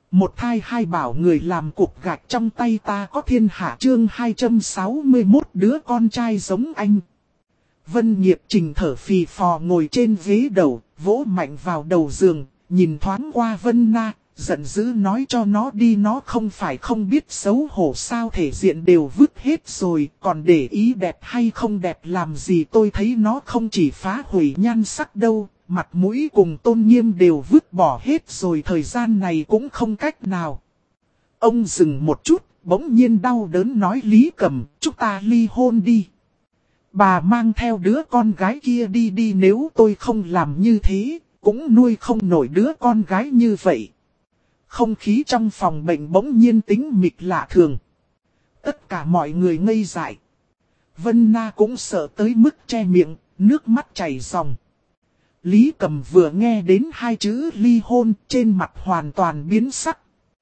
Một thai hai bảo người làm cục gạch trong tay ta có thiên hạ chương 261 đứa con trai giống anh. Vân Nghiệp Trình thở phì phò ngồi trên ghế đầu, vỗ mạnh vào đầu giường, nhìn thoáng qua Vân Na, giận dữ nói cho nó đi, nó không phải không biết xấu hổ sao, thể diện đều vứt hết rồi, còn để ý đẹp hay không đẹp làm gì. Tôi thấy nó không chỉ phá hủy nhan sắc đâu, mặt mũi cùng tôn nghiêm đều vứt bỏ hết rồi, thời gian này cũng không cách nào. Ông dừng một chút, bỗng nhiên đau đớn nói Lý Cầm, chúng ta ly hôn đi. Bà mang theo đứa con gái kia đi đi, nếu tôi không làm như thế, cũng nuôi không nổi đứa con gái như vậy. Không khí trong phòng bệnh bỗng nhiên tĩnh mịch lạ thường. Tất cả mọi người ngây dại. Vân Na cũng sợ tới mức che miệng, nước mắt chảy ròng. Lý Cầm vừa nghe đến hai chữ ly hôn, trên mặt hoàn toàn biến sắc.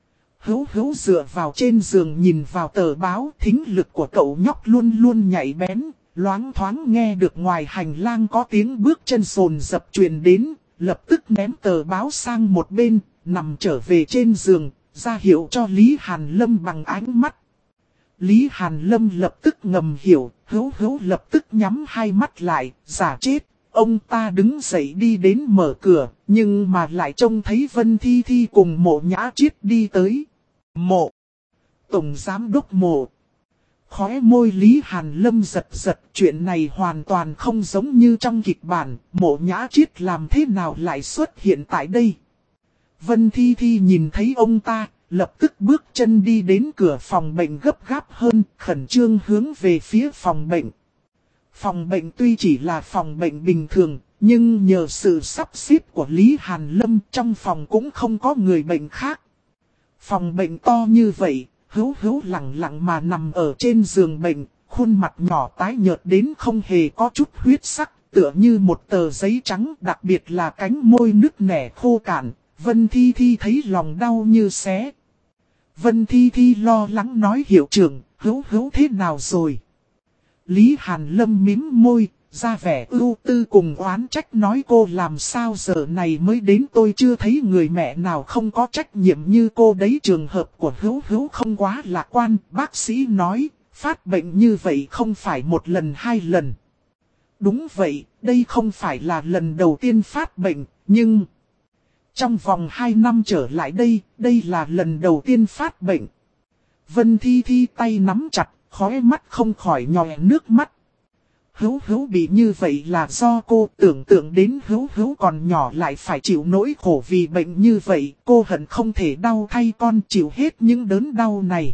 Hữu dựa vào trên giường nhìn vào tờ báo, thính lực của cậu nhóc luôn luôn nhạy bén, loáng thoáng nghe được ngoài hành lang có tiếng bước chân rồn rập truyền đến, lập tức ném tờ báo sang một bên, nằm trở về trên giường, ra hiệu cho Lý Hàn Lâm bằng ánh mắt. Lý Hàn Lâm lập tức ngầm hiểu, Hữu lập tức nhắm hai mắt lại, giả chết. Ông ta đứng dậy đi đến mở cửa, nhưng mà lại trông thấy Vân Thi Thi cùng Mộ Nhã Chiết đi tới. Mộ! Tổng Giám Đốc Mộ! Khóe môi Lý Hàn Lâm giật giật, chuyện này hoàn toàn không giống như trong kịch bản, Mộ Nhã Chiết làm thế nào lại xuất hiện tại đây. Vân Thi Thi nhìn thấy ông ta, lập tức bước chân đi đến cửa phòng bệnh gấp gáp hơn, khẩn trương hướng về phía phòng bệnh. Phòng bệnh tuy chỉ là phòng bệnh bình thường, nhưng nhờ sự sắp xếp của Lý Hàn Lâm trong phòng cũng không có người bệnh khác. Phòng bệnh to như vậy, Hữu lặng lặng mà nằm ở trên giường bệnh, khuôn mặt nhỏ tái nhợt đến không hề có chút huyết sắc, tựa như một tờ giấy trắng, đặc biệt là cánh môi nứt nẻ khô cạn. Vân Thi Thi thấy lòng đau như xé. Vân Thi Thi lo lắng nói hiệu trưởng, Hữu thế nào rồi? Lý Hàn Lâm mím môi, ra vẻ ưu tư cùng oán trách nói cô làm sao giờ này mới đến, tôi chưa thấy người mẹ nào không có trách nhiệm như cô đấy. Trường hợp của Hữu không quá lạc quan, bác sĩ nói, phát bệnh như vậy không phải một lần hai lần. Đúng vậy, đây không phải là lần đầu tiên phát bệnh, nhưng trong vòng 2 năm trở lại đây là lần đầu tiên phát bệnh. Vân Thi Thi tay nắm chặt, khóe mắt không khỏi nhòe nước mắt. Hữu bị như vậy là do cô, tưởng tượng đến Hữu còn nhỏ lại phải chịu nỗi khổ vì bệnh như vậy, cô hận không thể đau thay con chịu hết những đớn đau này.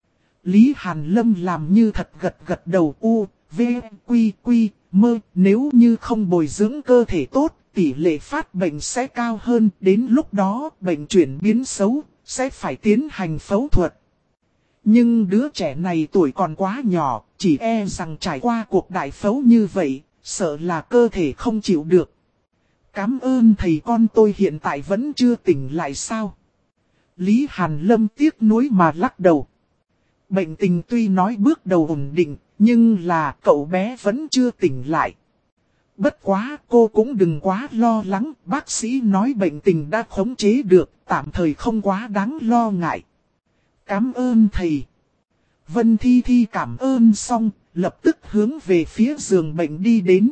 Lý Hàn Lâm làm như thật gật đầu v, quy, mơ, nếu như không bồi dưỡng cơ thể tốt, tỷ lệ phát bệnh sẽ cao hơn, đến lúc đó bệnh chuyển biến xấu, sẽ phải tiến hành phẫu thuật. Nhưng đứa trẻ này tuổi còn quá nhỏ, chỉ e rằng trải qua cuộc đại phẫu như vậy, sợ là cơ thể không chịu được. Cảm ơn thầy, con tôi hiện tại vẫn chưa tỉnh lại sao? Lý Hàn Lâm tiếc nuối mà lắc đầu. Bệnh tình tuy nói bước đầu ổn định, nhưng là cậu bé vẫn chưa tỉnh lại. Bất quá cô cũng đừng quá lo lắng, bác sĩ nói bệnh tình đã khống chế được, tạm thời không quá đáng lo ngại. Cảm ơn thầy. Vân Thi Thi cảm ơn xong, lập tức hướng về phía giường bệnh đi đến.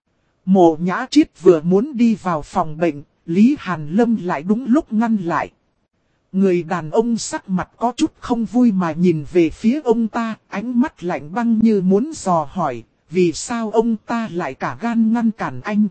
Mộ Nhã Chiết vừa muốn đi vào phòng bệnh, Lý Hàn Lâm lại đúng lúc ngăn lại. Người đàn ông sắc mặt có chút không vui mà nhìn về phía ông ta, ánh mắt lạnh băng như muốn dò hỏi, vì sao ông ta lại cả gan ngăn cản anh.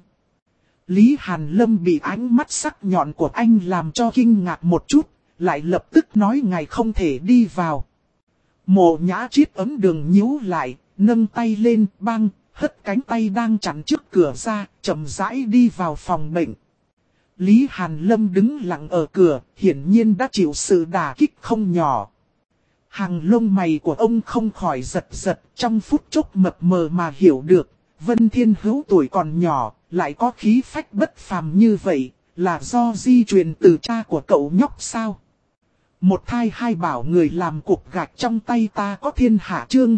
Lý Hàn Lâm bị ánh mắt sắc nhọn của anh làm cho kinh ngạc một chút, lại lập tức nói ngài không thể đi vào. Mộ Nhã Chiết ấm đường nhíu lại, nâng tay lên băng, hất cánh tay đang chắn trước cửa ra, chậm rãi đi vào phòng bệnh. Lý Hàn Lâm đứng lặng ở cửa, hiển nhiên đã chịu sự đả kích không nhỏ. Hàng lông mày của ông không khỏi giật giật, trong phút chốc mập mờ mà hiểu được, Vân Thiên Hữu tuổi còn nhỏ, lại có khí phách bất phàm như vậy, là do di truyền từ cha của cậu nhóc sao? Một thai hai bảo người làm cục gạch trong tay ta có thiên hạ chương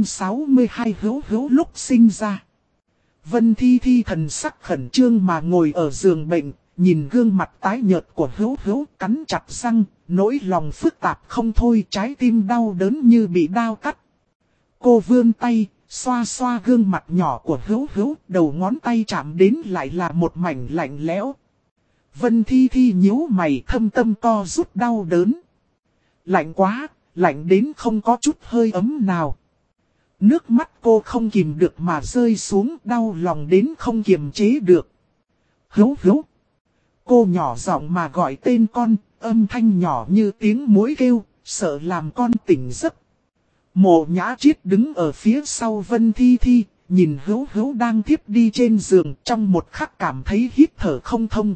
262 Hữu lúc sinh ra. Vân Thi Thi thần sắc khẩn trương mà ngồi ở giường bệnh, nhìn gương mặt tái nhợt của Hữu cắn chặt răng, nỗi lòng phức tạp không thôi, trái tim đau đớn như bị đao cắt. Cô vươn tay, xoa xoa gương mặt nhỏ của Hữu Hữu, đầu ngón tay chạm đến lại là một mảnh lạnh lẽo. Vân Thi Thi nhíu mày, thâm tâm co rút đau đớn. Lạnh quá, lạnh đến không có chút hơi ấm nào. Nước mắt cô không kìm được mà rơi xuống, đau lòng đến không kiềm chế được. Hữu Hữu. Cô nhỏ giọng mà gọi tên con, âm thanh nhỏ như tiếng muỗi kêu, sợ làm con tỉnh giấc. Mộ Nhã Triết đứng ở phía sau Vân Thi Thi, nhìn Hữu Hữu đang thiếp đi trên giường, trong một khắc cảm thấy hít thở không thông.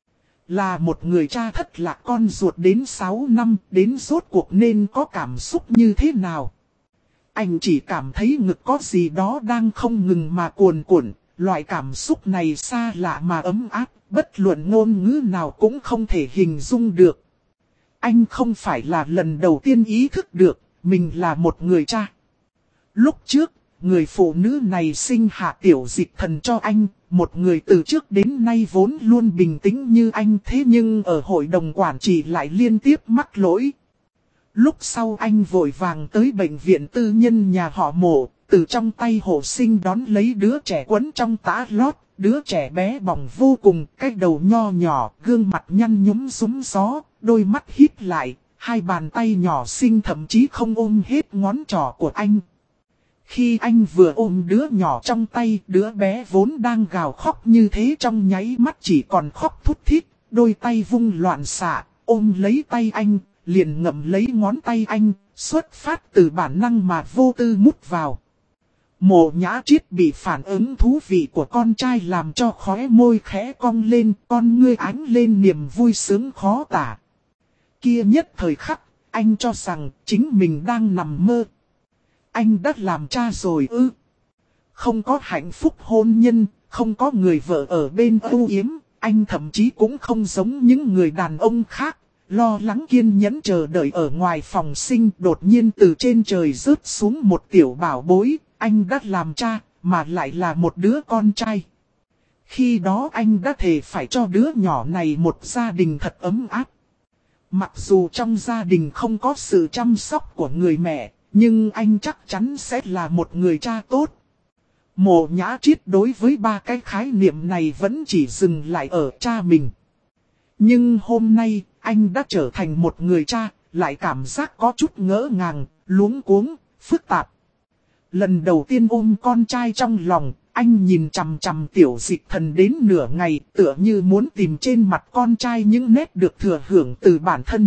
Là một người cha thất lạc con ruột đến 6 năm, đến rốt cuộc nên có cảm xúc như thế nào? Anh chỉ cảm thấy ngực có gì đó đang không ngừng mà cuồn cuộn, loại cảm xúc này xa lạ mà ấm áp, bất luận ngôn ngữ nào cũng không thể hình dung được. Anh không phải là lần đầu tiên ý thức được, mình là một người cha. Lúc trước, người phụ nữ này sinh hạ Tiểu Dịch Thần cho anh, một người từ trước đến nay vốn luôn bình tĩnh như anh, thế nhưng ở hội đồng quản trị lại liên tiếp mắc lỗi. Lúc sau anh vội vàng tới bệnh viện tư nhân nhà họ Mộ, từ trong tay hộ sinh đón lấy đứa trẻ quấn trong tã lót, đứa trẻ bé bỏng vô cùng, cái đầu nho nhỏ, gương mặt nhăn nhúm rúm gió, đôi mắt híp lại, hai bàn tay nhỏ xinh thậm chí không ôm hết ngón trỏ của anh. Khi anh vừa ôm đứa nhỏ trong tay, đứa bé vốn đang gào khóc như thế trong nháy mắt chỉ còn khóc thút thít, đôi tay vung loạn xạ, ôm lấy tay anh, liền ngậm lấy ngón tay anh, xuất phát từ bản năng mà vô tư mút vào. Mộ Nhã Triết bị phản ứng thú vị của con trai làm cho khóe môi khẽ cong lên, con ngươi ánh lên niềm vui sướng khó tả. Kia nhất thời khắc, anh cho rằng chính mình đang nằm mơ. Anh đã làm cha rồi ư? Không có hạnh phúc hôn nhân, không có người vợ ở bên âu yếm, anh thậm chí cũng không giống những người đàn ông khác, lo lắng kiên nhẫn chờ đợi ở ngoài phòng sinh. Đột nhiên từ trên trời rớt xuống một tiểu bảo bối, anh đã làm cha, mà lại là một đứa con trai. Khi đó anh đã thề phải cho đứa nhỏ này một gia đình thật ấm áp. Mặc dù trong gia đình không có sự chăm sóc của người mẹ, nhưng anh chắc chắn sẽ là một người cha tốt. Mộ Nhã Triết đối với ba cái khái niệm này vẫn chỉ dừng lại ở cha mình. Nhưng hôm nay, anh đã trở thành một người cha, lại cảm giác có chút ngỡ ngàng, luống cuống, phức tạp. Lần đầu tiên ôm con trai trong lòng, anh nhìn chằm chằm Tiểu Dịch Thần đến nửa ngày, tựa như muốn tìm trên mặt con trai những nét được thừa hưởng từ bản thân.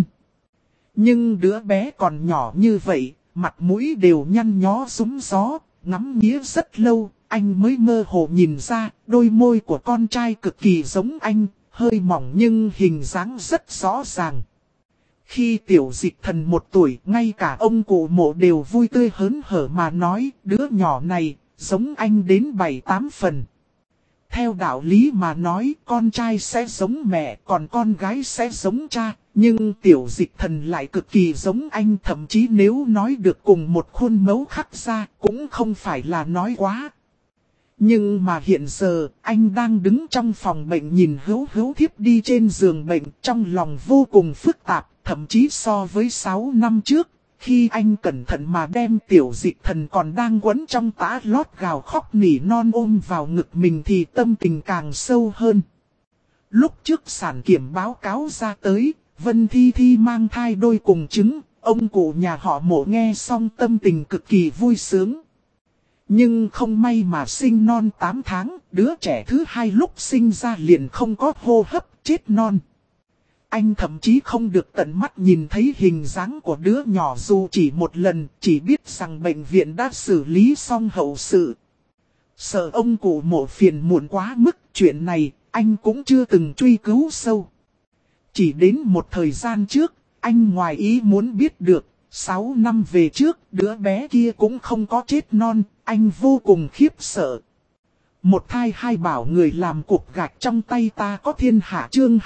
Nhưng đứa bé còn nhỏ như vậy, mặt mũi đều nhăn nhó rúm gió, ngắm nghía rất lâu, anh mới mơ hồ nhìn ra, đôi môi của con trai cực kỳ giống anh, hơi mỏng nhưng hình dáng rất rõ ràng. Khi Tiểu Dịch Thần 1 tuổi, ngay cả ông cụ Mộ đều vui tươi hớn hở mà nói, đứa nhỏ này, giống anh đến 7-8 phần. Theo đạo lý mà nói, con trai sẽ giống mẹ, còn con gái sẽ giống cha. Nhưng Tiểu Dịch Thần lại cực kỳ giống anh, thậm chí nếu nói được cùng một khuôn mẫu khắc ra, cũng không phải là nói quá. Nhưng mà hiện giờ, anh đang đứng trong phòng bệnh nhìn Hữu Hữu thiếp đi trên giường bệnh, trong lòng vô cùng phức tạp, thậm chí so với 6 năm trước, khi anh cẩn thận mà đem Tiểu Dịch Thần còn đang quấn trong tã lót gào khóc nỉ non ôm vào ngực mình thì tâm tình càng sâu hơn. Lúc trước sản kiểm báo cáo ra tới, Vân Thi Thi mang thai đôi cùng trứng, ông cụ nhà họ Mộ nghe xong tâm tình cực kỳ vui sướng. Nhưng không may mà sinh non 8 tháng, đứa trẻ thứ hai lúc sinh ra liền không có hô hấp, chết non. Anh thậm chí không được tận mắt nhìn thấy hình dáng của đứa nhỏ dù chỉ một lần, chỉ biết rằng bệnh viện đã xử lý xong hậu sự. Sợ ông cụ Mộ phiền muộn quá mức, chuyện này anh cũng chưa từng truy cứu sâu. Chỉ đến một thời gian trước, anh ngoài ý muốn biết được, 6 năm về trước, đứa bé kia cũng không có chết non, anh vô cùng khiếp sợ. Một thai hai bảo người làm cục gạch trong tay ta có thiên hạ chương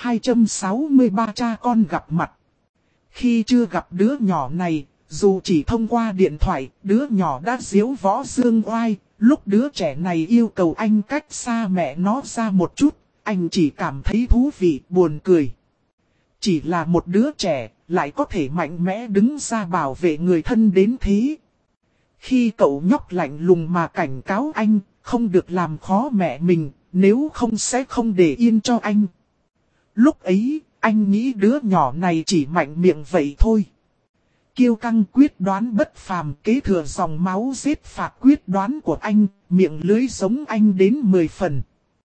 263 cha con gặp mặt. Khi chưa gặp đứa nhỏ này, dù chỉ thông qua điện thoại, đứa nhỏ đã diếu võ dương oai, lúc đứa trẻ này yêu cầu anh cách xa mẹ nó ra một chút, anh chỉ cảm thấy thú vị, buồn cười. Chỉ là một đứa trẻ, lại có thể mạnh mẽ đứng ra bảo vệ người thân đến thế. Khi cậu nhóc lạnh lùng mà cảnh cáo anh, không được làm khó mẹ mình, nếu không sẽ không để yên cho anh. Lúc ấy, anh nghĩ đứa nhỏ này chỉ mạnh miệng vậy thôi. Kiêu căng quyết đoán bất phàm, kế thừa dòng máu giết phạt quyết đoán của anh, miệng lưới giống anh đến 10 phần.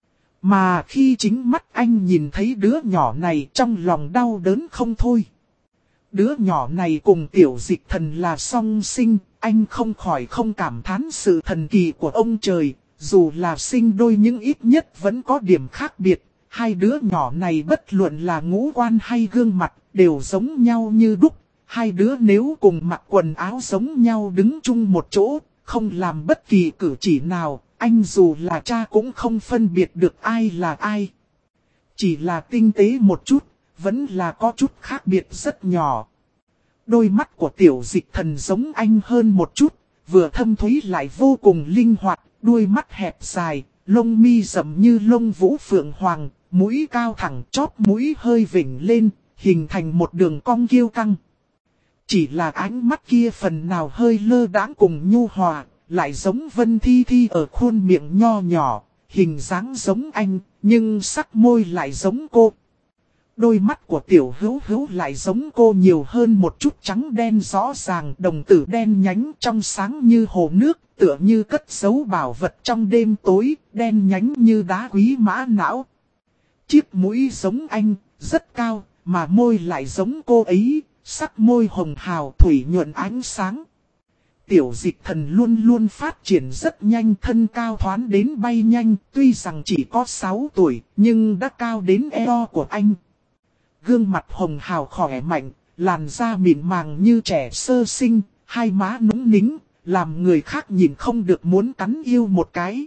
Mà khi chính mắt anh nhìn thấy đứa nhỏ này, trong lòng đau đớn không thôi. Đứa nhỏ này cùng Tiểu Dịch Thần là song sinh, anh không khỏi không cảm thán sự thần kỳ của ông trời. Dù là sinh đôi nhưng ít nhất vẫn có điểm khác biệt. Hai đứa nhỏ này bất luận là ngũ quan hay gương mặt đều giống nhau như đúc. Hai đứa nếu cùng mặc quần áo giống nhau đứng chung một chỗ, không làm bất kỳ cử chỉ nào, anh dù là cha cũng không phân biệt được ai là ai. Chỉ là tinh tế một chút, vẫn là có chút khác biệt rất nhỏ. Đôi mắt của Tiểu Dịch Thần giống anh hơn một chút, vừa thâm thúy lại vô cùng linh hoạt, đuôi mắt hẹp dài, lông mi rậm như lông vũ phượng hoàng, mũi cao thẳng chóp mũi hơi vỉnh lên, hình thành một đường cong kiêu căng. Chỉ là ánh mắt kia phần nào hơi lơ đãng cùng nhu hòa, lại giống Vân Thi Thi ở khuôn miệng nho nhỏ, hình dáng giống anh, nhưng sắc môi lại giống cô. Đôi mắt của Tiểu Hữu Hữu lại giống cô nhiều hơn một chút, trắng đen rõ ràng, đồng tử đen nhánh trong sáng như hồ nước, tựa như cất giấu bảo vật trong đêm tối, đen nhánh như đá quý mã não. Chiếc mũi giống anh, rất cao, mà môi lại giống cô ấy, sắc môi hồng hào thủy nhuận ánh sáng. Tiểu Dịch Thần luôn luôn phát triển rất nhanh, thân cao thoán đến bay nhanh, tuy rằng chỉ có 6 tuổi, nhưng đã cao đến eo của anh. Gương mặt hồng hào khỏe mạnh, làn da mịn màng như trẻ sơ sinh, hai má núng nính, làm người khác nhìn không được muốn cắn yêu một cái.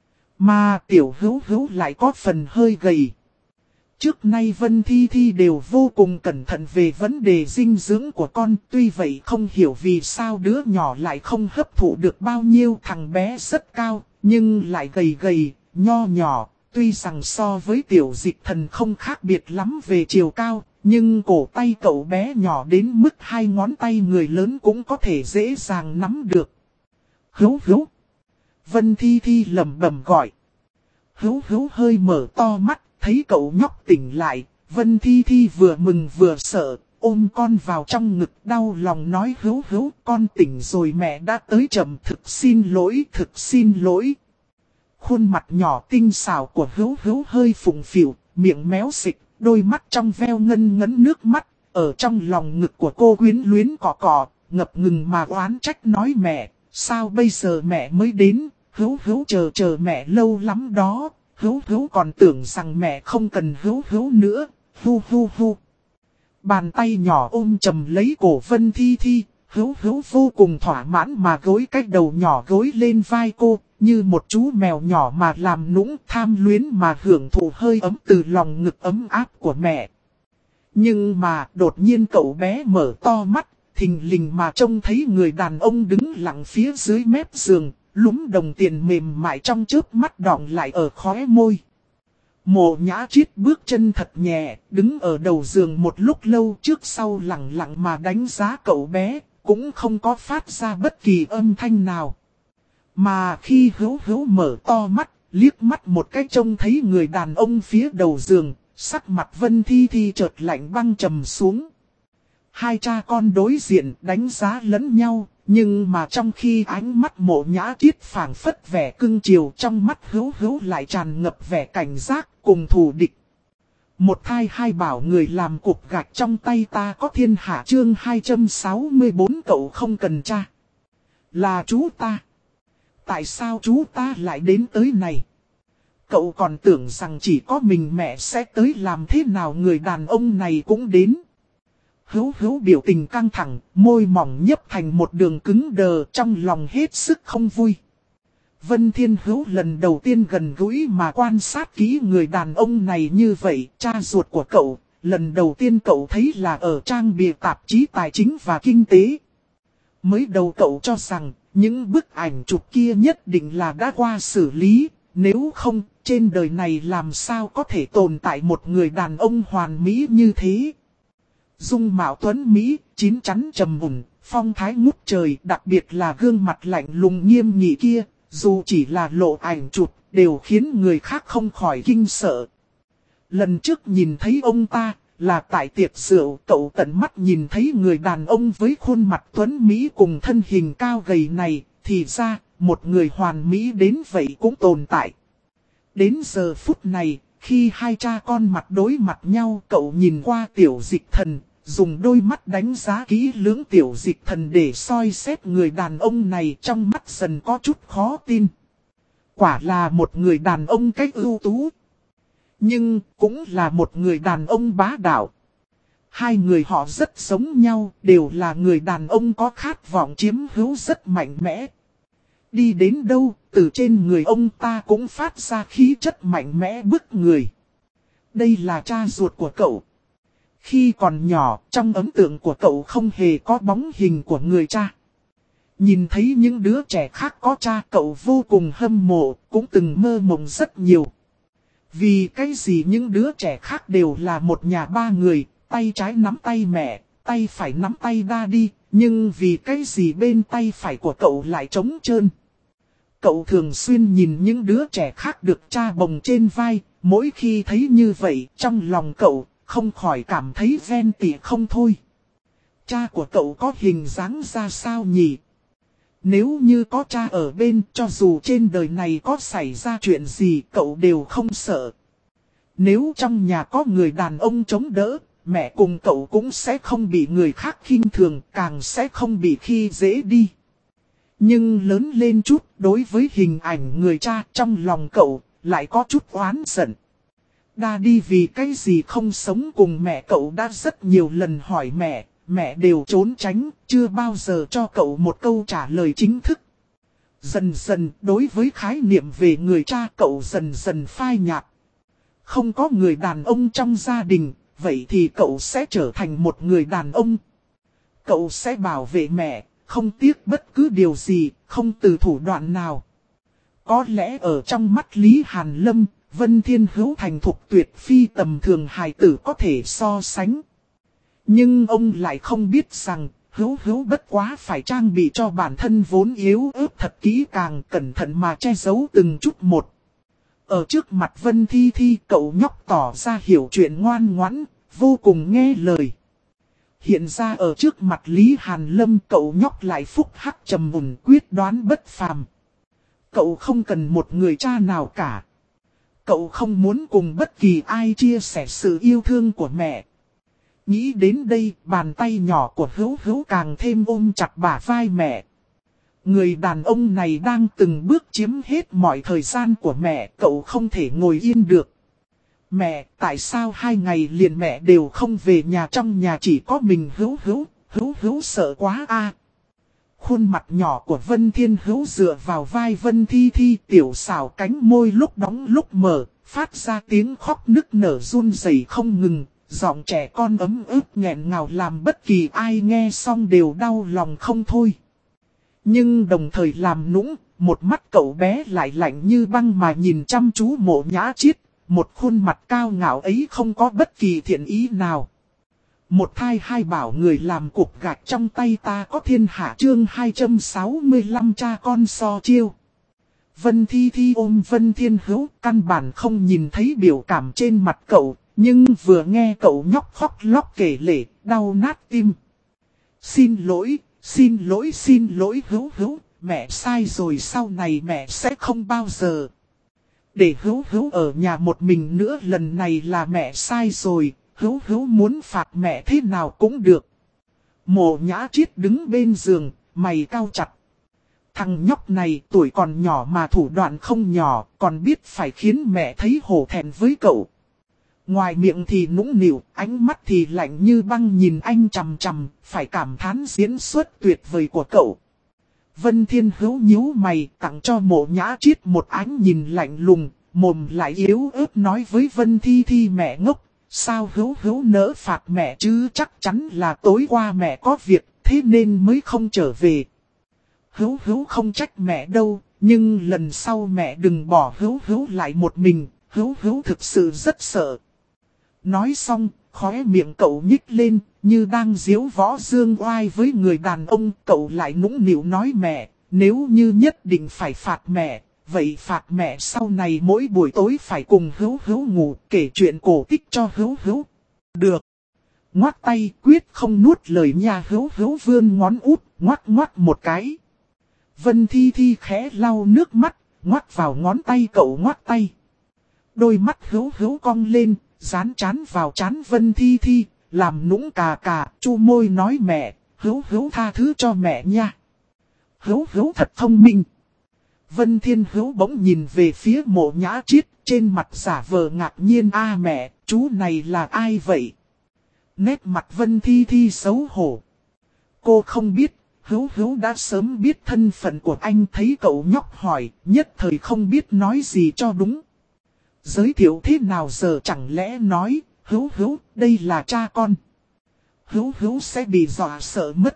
Mà Tiểu Hữu Hữu lại có phần hơi gầy. Trước nay Vân Thi Thi đều vô cùng cẩn thận về vấn đề dinh dưỡng của con, tuy vậy không hiểu vì sao đứa nhỏ lại không hấp thụ được bao nhiêu. Thằng bé rất cao, nhưng lại gầy gầy, nho nhỏ, tuy rằng so với Tiểu Dịch Thần không khác biệt lắm về chiều cao, nhưng cổ tay cậu bé nhỏ đến mức 2 ngón tay người lớn cũng có thể dễ dàng nắm được. Hữu Hữu. Vân Thi Thi lẩm bẩm gọi. Hữu Hữu hơi mở to mắt. Thấy cậu nhóc tỉnh lại, Vân Thi Thi vừa mừng vừa sợ, ôm con vào trong ngực đau lòng nói Hữu Hữu, con tỉnh rồi, mẹ đã tới chậm, thực xin lỗi, thực xin lỗi. Khuôn mặt nhỏ tinh xảo của Hữu Hữu hơi phụng phịu, miệng méo xịch, đôi mắt trong veo ngân ngấn nước mắt, ở trong lòng ngực của cô quyến luyến cọ cọ, ngập ngừng mà oán trách nói mẹ, sao bây giờ mẹ mới đến, Hữu Hữu chờ mẹ lâu lắm đó. Hữu Hữu còn tưởng rằng mẹ không cần Hữu Hữu nữa, hu hu hu. Bàn tay nhỏ ôm chầm lấy cổ Vân Thi Thi, Hữu Hữu vô cùng thỏa mãn mà gối cái đầu nhỏ gối lên vai cô, như một chú mèo nhỏ mà làm nũng, tham luyến mà hưởng thụ hơi ấm từ lòng ngực ấm áp của mẹ. Nhưng mà đột nhiên cậu bé mở to mắt, thình lình mà trông thấy người đàn ông đứng lặng phía dưới mép giường. Lúm đồng tiền mềm mại trong chớp mắt đọng lại ở khóe môi. Mộ Nhã Triết bước chân thật nhẹ, đứng ở đầu giường một lúc lâu, trước sau lặng lặng mà đánh giá cậu bé, cũng không có phát ra bất kỳ âm thanh nào. Mà khi Hữu Hữu mở to mắt, liếc mắt một cái trông thấy người đàn ông phía đầu giường, sắc mặt Vân Thi Thi chợt lạnh băng trầm xuống. Hai cha con đối diện đánh giá lẫn nhau. Nhưng mà trong khi ánh mắt Mộ Nhã Triết phảng phất vẻ cưng chiều, trong mắt Hữu Hữu lại tràn ngập vẻ cảnh giác cùng thù địch. Một thai hai bảo người làm cục gạch trong tay ta có thiên hạ, chương 264 cậu không cần cha. Là chú ta. Tại sao chú ta lại đến tới này? Cậu còn tưởng rằng chỉ có mình mẹ sẽ tới, làm thế nào người đàn ông này cũng đến. Hữu Hữu biểu tình căng thẳng, môi mỏng nhấp thành một đường cứng đờ, trong lòng hết sức không vui. Vân Thiên Hữu lần đầu tiên gần gũi mà quan sát kỹ người đàn ông này như vậy, cha ruột của cậu, lần đầu tiên cậu thấy là ở trang bìa tạp chí tài chính và kinh tế. Mới đầu cậu cho rằng, những bức ảnh chụp kia nhất định là đã qua xử lý, nếu không, trên đời này làm sao có thể tồn tại một người đàn ông hoàn mỹ như thế. dung mạo tuấn Mỹ, chín chắn trầm mùn, phong thái ngút trời, đặc biệt là gương mặt lạnh lùng nghiêm nghị kia, dù chỉ là lộ ảnh chụp, đều khiến người khác không khỏi kinh sợ. Lần trước nhìn thấy ông ta, là tại tiệc rượu, cậu tận mắt nhìn thấy người đàn ông với khuôn mặt tuấn Mỹ cùng thân hình cao gầy này, thì ra, một người hoàn mỹ đến vậy cũng tồn tại. Đến giờ phút này, khi hai cha con mặt đối mặt nhau, cậu nhìn qua Tiểu Dịch Thần, dùng đôi mắt đánh giá kỹ lưỡng Tiểu Dịch Thần để soi xét người đàn ông này, trong mắt dần có chút khó tin. Quả là một người đàn ông cách ưu tú, nhưng cũng là một người đàn ông bá đạo. Hai người họ rất giống nhau, đều là người đàn ông có khát vọng chiếm hữu rất mạnh mẽ. Đi đến đâu, từ trên người ông ta cũng phát ra khí chất mạnh mẽ bức người. Đây là cha ruột của cậu. Khi còn nhỏ, trong ấn tượng của cậu không hề có bóng hình của người cha. Nhìn thấy những đứa trẻ khác có cha, cậu vô cùng hâm mộ, cũng từng mơ mộng rất nhiều. Vì cái gì những đứa trẻ khác đều là một nhà ba người, tay trái nắm tay mẹ, tay phải nắm tay daddy, nhưng vì cái gì bên tay phải của cậu lại trống trơn. Cậu thường xuyên nhìn những đứa trẻ khác được cha bồng trên vai, mỗi khi thấy như vậy trong lòng cậu không khỏi cảm thấy ghen tị không thôi. Cha của cậu có hình dáng ra sao nhỉ? Nếu như có cha ở bên, cho dù trên đời này có xảy ra chuyện gì cậu đều không sợ. Nếu trong nhà có người đàn ông chống đỡ, mẹ cùng cậu cũng sẽ không bị người khác khinh thường, càng sẽ không bị khi dễ đi. Nhưng lớn lên chút, đối với hình ảnh người cha trong lòng cậu, lại có chút oán giận. Daddy vì cái gì không sống cùng mẹ, cậu đã rất nhiều lần hỏi mẹ, mẹ đều trốn tránh, chưa bao giờ cho cậu một câu trả lời chính thức. Dần dần, đối với khái niệm về người cha cậu dần dần phai nhạt. Không có người đàn ông trong gia đình, vậy thì cậu sẽ trở thành một người đàn ông. Cậu sẽ bảo vệ mẹ, không tiếc bất cứ điều gì, không từ thủ đoạn nào. Có lẽ ở trong mắt Lý Hàn Lâm, Vân Thiên Hữu thành thục tuyệt phi tầm thường hài tử có thể so sánh. Nhưng ông lại không biết rằng, Hữu bất quá phải trang bị cho bản thân vốn yếu ớt thật kỹ càng cẩn thận mà che giấu từng chút một. Ở trước mặt Vân Thi Thi cậu nhóc tỏ ra hiểu chuyện ngoan ngoãn, vô cùng nghe lời. Hiện ra ở trước mặt Lý Hàn Lâm cậu nhóc lại phúc hắc trầm mùn quyết đoán bất phàm. Cậu không cần một người cha nào cả. Cậu không muốn cùng bất kỳ ai chia sẻ sự yêu thương của mẹ. Nghĩ đến đây, bàn tay nhỏ của Hữu càng thêm ôm chặt bả vai mẹ. Người đàn ông này đang từng bước chiếm hết mọi thời gian của mẹ, cậu không thể ngồi yên được. Mẹ, tại sao 2 ngày liền mẹ đều không về nhà, trong nhà chỉ có mình Hữu sợ quá a. Khuôn mặt nhỏ của Vân Thiên Hữu dựa vào vai Vân Thi Thi, tiểu xảo cánh môi lúc đóng lúc mở, phát ra tiếng khóc nức nở run rẩy không ngừng, giọng trẻ con ấm ức nghẹn ngào làm bất kỳ ai nghe xong đều đau lòng không thôi. Nhưng đồng thời làm nũng, một mắt cậu bé lại lạnh như băng mà nhìn chăm chú Mộ Nhã Chiết, một khuôn mặt cao ngạo ấy không có bất kỳ thiện ý nào. Một thai hai bảo người làm cục gạch trong tay ta có thiên hạ chương 265 cha con so chiêu. Vân Thi Thi ôm Vân Thiên Hữu căn bản không nhìn thấy biểu cảm trên mặt cậu, nhưng vừa nghe cậu nhóc khóc lóc kể lể, đau nát tim. Xin lỗi Hữu, mẹ sai rồi, sau này mẹ sẽ không bao giờ để Hữu ở nhà một mình nữa, lần này là mẹ sai rồi. Hữu muốn phạt mẹ thế nào cũng được. Mộ Nhã Chiết đứng bên giường, mày cau chặt. Thằng nhóc này tuổi còn nhỏ mà thủ đoạn không nhỏ, còn biết phải khiến mẹ thấy hổ thẹn với cậu. Ngoài miệng thì nũng nịu, ánh mắt thì lạnh như băng nhìn anh chằm chằm, phải cảm thán diễn xuất tuyệt vời của cậu. Vân Thiên Hữu nhíu mày, tặng cho Mộ Nhã Chiết một ánh nhìn lạnh lùng, mồm lại yếu ớt nói với Vân Thi Thi, mẹ ngốc. Sao Hữu nỡ phạt mẹ chứ, chắc chắn là tối qua mẹ có việc, thế nên mới không trở về. Hữu không trách mẹ đâu, nhưng lần sau mẹ đừng bỏ Hữu lại một mình, Hữu thực sự rất sợ. Nói xong, khóe miệng cậu nhích lên, như đang giễu võ dương oai với người đàn ông. Cậu lại nũng nịu nói mẹ, nếu như nhất định phải phạt mẹ, vậy phạt mẹ sau này mỗi buổi tối phải cùng Hữu Hữu ngủ, kể chuyện cổ tích cho Hữu Hữu. Được. Ngoắt tay quyết không nuốt lời nha. Hữu Hữu vươn ngón út, ngoắt một cái. Vân Thi Thi khẽ lau nước mắt, ngoắt vào ngón tay cậu ngoắt tay. Đôi mắt Hữu Hữu cong lên, dán trán vào trán Vân Thi Thi, làm nũng cà cà, chu môi nói mẹ, Hữu Hữu tha thứ cho mẹ nha. Hữu Hữu thật thông minh. Vân Thiên Hữu bỗng nhìn về phía Mộ Nhã Triết, trên mặt giả vờ ngạc nhiên. A mẹ, chú này là ai vậy? Nét mặt Vân Thi Thi xấu hổ. Cô không biết, Hữu Hữu đã sớm biết thân phận của anh. Thấy cậu nhóc hỏi, nhất thời không biết nói gì cho đúng. Giới thiệu thế nào giờ chẳng lẽ nói, Hữu Hữu, đây là cha con. Hữu Hữu sẽ bị dọa sợ mất.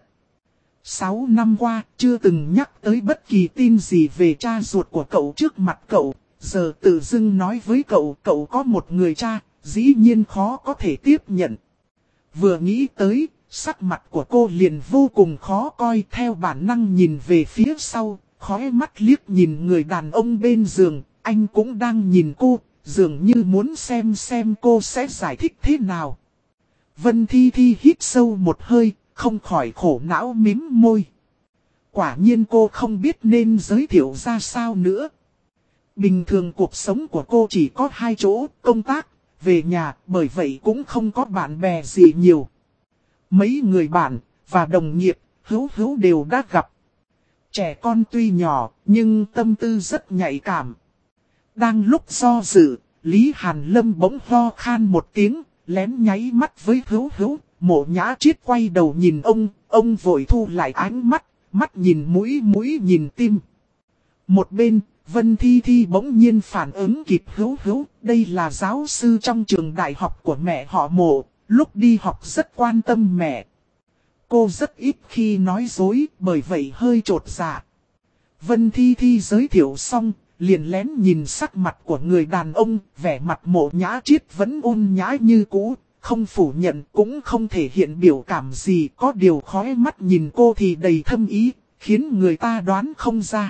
6 năm qua, chưa từng nhắc tới bất kỳ tin gì về cha ruột của cậu trước mặt cậu. Giờ tự dưng nói với cậu, cậu có một người cha, dĩ nhiên khó có thể tiếp nhận. Vừa nghĩ tới, sắc mặt của cô liền vô cùng khó coi. Theo bản năng nhìn về phía sau, khóe mắt liếc nhìn người đàn ông bên giường. Anh cũng đang nhìn cô, dường như muốn xem cô sẽ giải thích thế nào. Vân Thi Thi hít sâu một hơi, không khỏi khổ não mím môi. Quả nhiên cô không biết nên giới thiệu ra sao nữa. Bình thường cuộc sống của cô chỉ có 2 chỗ, công tác, về nhà, bởi vậy cũng không có bạn bè gì nhiều. Mấy người bạn và đồng nghiệp, Hữu Hữu đều đã gặp. Trẻ con tuy nhỏ, nhưng tâm tư rất nhạy cảm. Đang lúc do dự, Lý Hàn Lâm bỗng ho khan một tiếng, lén nháy mắt với Hữu Hữu. Mộ Nhã Triết quay đầu nhìn ông vội thu lại ánh mắt, mắt nhìn mũi nhìn tim. Một bên, Vân Thi Thi bỗng nhiên phản ứng kịp. Hữu Hữu, đây là giáo sư trong trường đại học của mẹ họ Mộ, lúc đi học rất quan tâm mẹ. Cô rất ít khi nói dối, bởi vậy hơi chột dạ. Vân Thi Thi giới thiệu xong, liền lén nhìn sắc mặt của người đàn ông, vẻ mặt Mộ Nhã Triết vẫn ôn nhã như cũ. Không phủ nhận cũng không thể hiện biểu cảm gì, có điều khóe mắt nhìn cô thì đầy thâm ý, khiến người ta đoán không ra.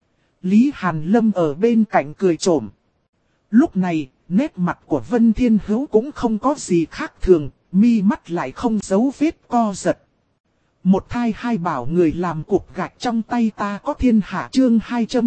Lý Hàn Lâm ở bên cạnh cười trộm. Lúc này, nét mặt của Vân Thiên Hữu cũng không có gì khác thường, mi mắt lại không giấu vết co giật. Một thai hai bảo người làm cục gạch trong tay ta có thiên hạ. Chương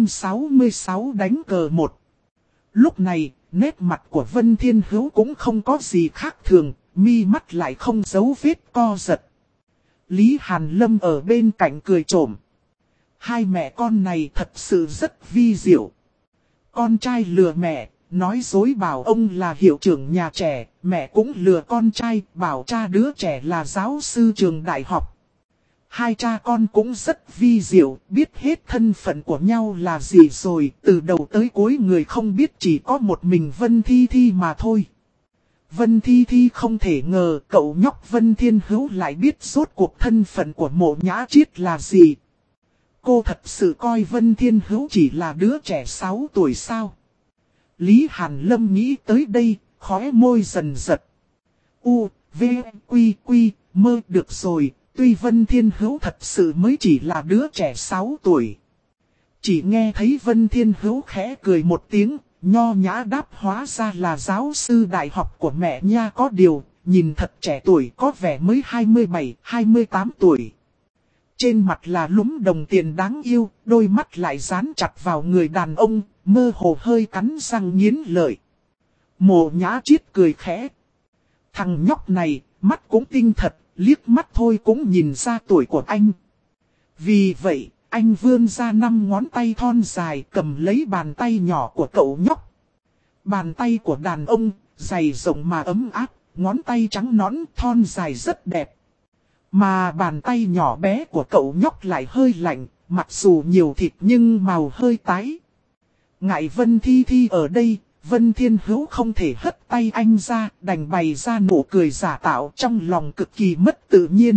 266 đánh cờ 1. Lúc này, nét mặt của Vân Thiên Hữu cũng không có gì khác thường, mi mắt lại không giấu vết co giật. Lý Hàn Lâm ở bên cạnh cười trộm. Hai mẹ con này thật sự rất vi diệu. Con trai lừa mẹ, nói dối bảo ông là hiệu trưởng nhà trẻ, mẹ cũng lừa con trai, bảo cha đứa trẻ là giáo sư trường đại học. Hai cha con cũng rất vi diệu, biết hết thân phận của nhau là gì rồi, từ đầu tới cuối người không biết chỉ có một mình Vân Thi Thi mà thôi. Vân Thi Thi không thể ngờ cậu nhóc Vân Thiên Hữu lại biết rốt cuộc thân phận của Mộ Nhã Triết là gì. Cô thật sự coi Vân Thiên Hữu chỉ là đứa trẻ 6 tuổi sao? Lý Hàn Lâm nghĩ tới đây, khóe môi dần giật. U, V, Quy, Quy, mơ được rồi. Tuy Vân Thiên Hữu thật sự mới chỉ là đứa trẻ 6 tuổi. Chỉ nghe thấy Vân Thiên Hữu khẽ cười một tiếng, nho nhã đáp hóa ra là giáo sư đại học của mẹ nha. Có điều, nhìn thật trẻ tuổi, có vẻ mới 27, 28 tuổi. Trên mặt là lúm đồng tiền đáng yêu, đôi mắt lại dán chặt vào người đàn ông, mơ hồ hơi cắn răng nghiến lợi. Mộ Nhã Triết cười khẽ. Thằng nhóc này, mắt cũng tinh thật. Liếc mắt thôi cũng nhìn ra tuổi của anh. Vì vậy, anh vươn ra 5 ngón tay thon dài cầm lấy bàn tay nhỏ của cậu nhóc. Bàn tay của đàn ông, dày rộng mà ấm áp, ngón tay trắng nõn thon dài rất đẹp. Mà bàn tay nhỏ bé của cậu nhóc lại hơi lạnh, mặc dù nhiều thịt nhưng màu hơi tái. Ngại Vân Thi Thi ở đây, Vân Thiên Hữu không thể hất tay anh ra, đành bày ra nụ cười giả tạo trong lòng cực kỳ mất tự nhiên.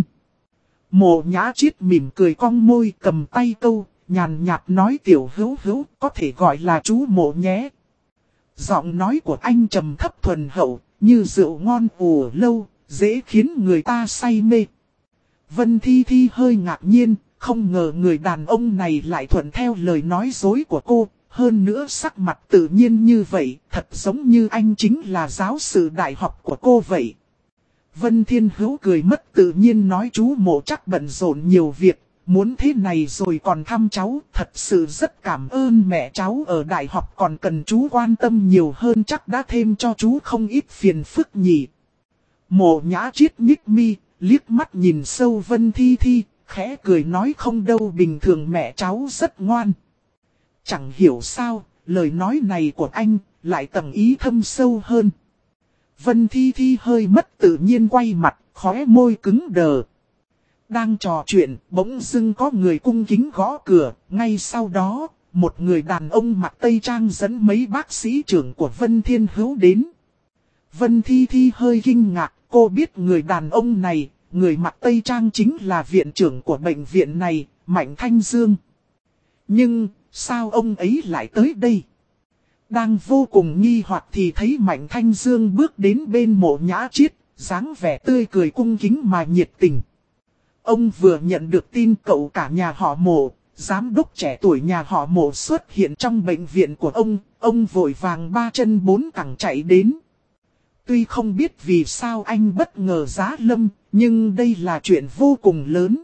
Mộ Nhã Triết mỉm cười cong môi cầm tay câu, nhàn nhạt nói Tiểu Hữu Hữu có thể gọi là chú Mộ nhé. Giọng nói của anh trầm thấp thuần hậu, như rượu ngon ủ lâu, dễ khiến người ta say mê. Vân Thi Thi hơi ngạc nhiên, không ngờ người đàn ông này lại thuận theo lời nói dối của cô. Hơn nữa sắc mặt tự nhiên như vậy, thật giống như anh chính là giáo sư đại học của cô vậy. Vân Thiên Hữu cười mất tự nhiên nói chú Mộ chắc bận rộn nhiều việc, muốn thế này rồi còn thăm cháu, thật sự rất cảm ơn mẹ cháu ở đại học còn cần chú quan tâm nhiều hơn chắc đã thêm cho chú không ít phiền phức nhỉ. Mộ Nhã Triết nhích mi, liếc mắt nhìn sâu Vân Thi Thi, khẽ cười nói không đâu bình thường mẹ cháu rất ngoan. Chẳng hiểu sao, lời nói này của anh lại tầng ý thâm sâu hơn. Vân Thi Thi hơi mất tự nhiên quay mặt, khóe môi cứng đờ. Đang trò chuyện, bỗng dưng có người cung kính gõ cửa, ngay sau đó, một người đàn ông mặc tây trang dẫn mấy bác sĩ trưởng của Vân Thiên Hữu đến. Vân Thi Thi hơi kinh ngạc, cô biết người đàn ông này, người mặc tây trang chính là viện trưởng của bệnh viện này, Mạnh Thanh Dương. Nhưng, sao ông ấy lại tới đây? Đang vô cùng nghi hoặc thì thấy Mạnh Thanh Dương bước đến bên Mộ Nhã Triết, dáng vẻ tươi cười cung kính mà nhiệt tình. Ông vừa nhận được tin cậu cả nhà họ Mộ, giám đốc trẻ tuổi nhà họ Mộ xuất hiện trong bệnh viện của ông vội vàng ba chân bốn cẳng chạy đến. Tuy không biết vì sao anh bất ngờ giá lâm, nhưng đây là chuyện vô cùng lớn.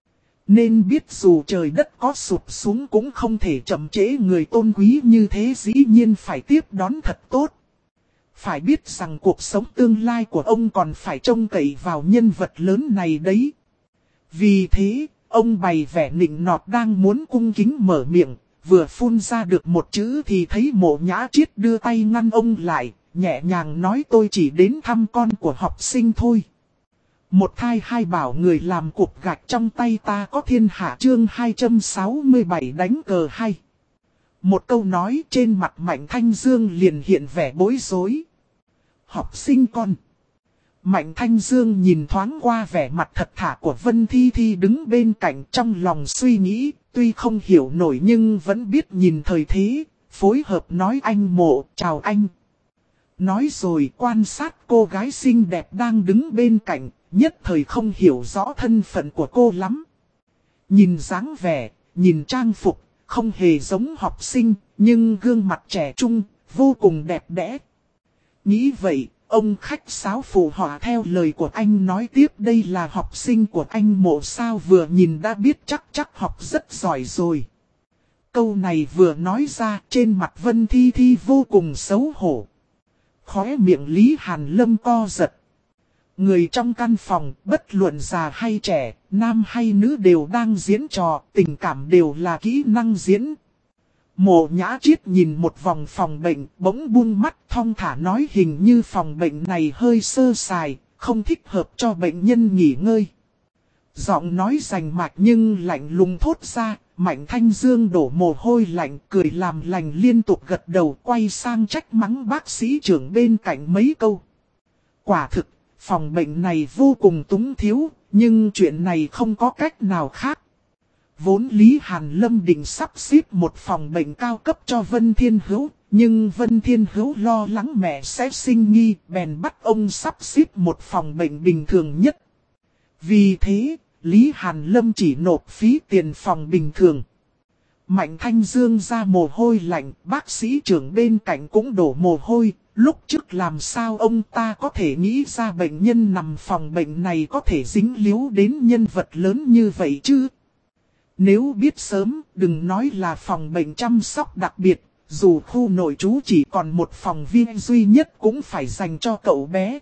Nên biết dù trời đất có sụp xuống cũng không thể chậm trễ người tôn quý như thế, dĩ nhiên phải tiếp đón thật tốt. Phải biết rằng cuộc sống tương lai của ông còn phải trông cậy vào nhân vật lớn này đấy. Vì thế, ông bày vẻ nịnh nọt đang muốn cung kính mở miệng, vừa phun ra được một chữ thì thấy Mộ Nhã Triết đưa tay ngăn ông lại, nhẹ nhàng nói tôi chỉ đến thăm con của học sinh thôi. Một thai hai bảo người làm cục gạch trong tay ta có thiên hạ chương 267 đánh cờ hay. Một câu nói trên mặt Mạnh Thanh Dương liền hiện vẻ bối rối. Học sinh con. Mạnh Thanh Dương nhìn thoáng qua vẻ mặt thật thà của Vân Thi Thi đứng bên cạnh trong lòng suy nghĩ, tuy không hiểu nổi nhưng vẫn biết nhìn thời thế, phối hợp nói anh Mộ, chào anh. Nói rồi quan sát cô gái xinh đẹp đang đứng bên cạnh, nhất thời không hiểu rõ thân phận của cô lắm. Nhìn dáng vẻ, nhìn trang phục, không hề giống học sinh, nhưng gương mặt trẻ trung, vô cùng đẹp đẽ. Nghĩ vậy, ông khách sáo phụ họa theo lời của anh nói tiếp đây là học sinh của anh Mộ sao vừa nhìn đã biết chắc học rất giỏi rồi. Câu này vừa nói ra trên mặt Vân Thi Thi vô cùng xấu hổ. Khóe miệng Lý Hàn Lâm co giật. Người trong căn phòng, bất luận già hay trẻ, nam hay nữ đều đang diễn trò, tình cảm đều là kỹ năng diễn. Mộ Nhã Triết nhìn một vòng phòng bệnh, bỗng buông mắt thong thả nói hình như phòng bệnh này hơi sơ sài, không thích hợp cho bệnh nhân nghỉ ngơi. Giọng nói rành mạch nhưng lạnh lùng thốt ra, Mạnh Thanh Dương đổ mồ hôi lạnh cười làm lành liên tục gật đầu quay sang trách mắng bác sĩ trưởng bên cạnh mấy câu. Quả thực, phòng bệnh này vô cùng túng thiếu, nhưng chuyện này không có cách nào khác. Vốn Lý Hàn Lâm định sắp xếp một phòng bệnh cao cấp cho Vân Thiên Hữu, nhưng Vân Thiên Hữu lo lắng mẹ sẽ sinh nghi, bèn bắt ông sắp xếp một phòng bệnh bình thường nhất. Vì thế, Lý Hàn Lâm chỉ nộp phí tiền phòng bình thường. Mạnh Thanh Dương ra mồ hôi lạnh, bác sĩ trưởng bên cạnh cũng đổ mồ hôi. Lúc trước làm sao ông ta có thể nghĩ ra bệnh nhân nằm phòng bệnh này có thể dính líu đến nhân vật lớn như vậy chứ? Nếu biết sớm, đừng nói là phòng bệnh chăm sóc đặc biệt, dù khu nội trú chỉ còn một phòng viên duy nhất cũng phải dành cho cậu bé.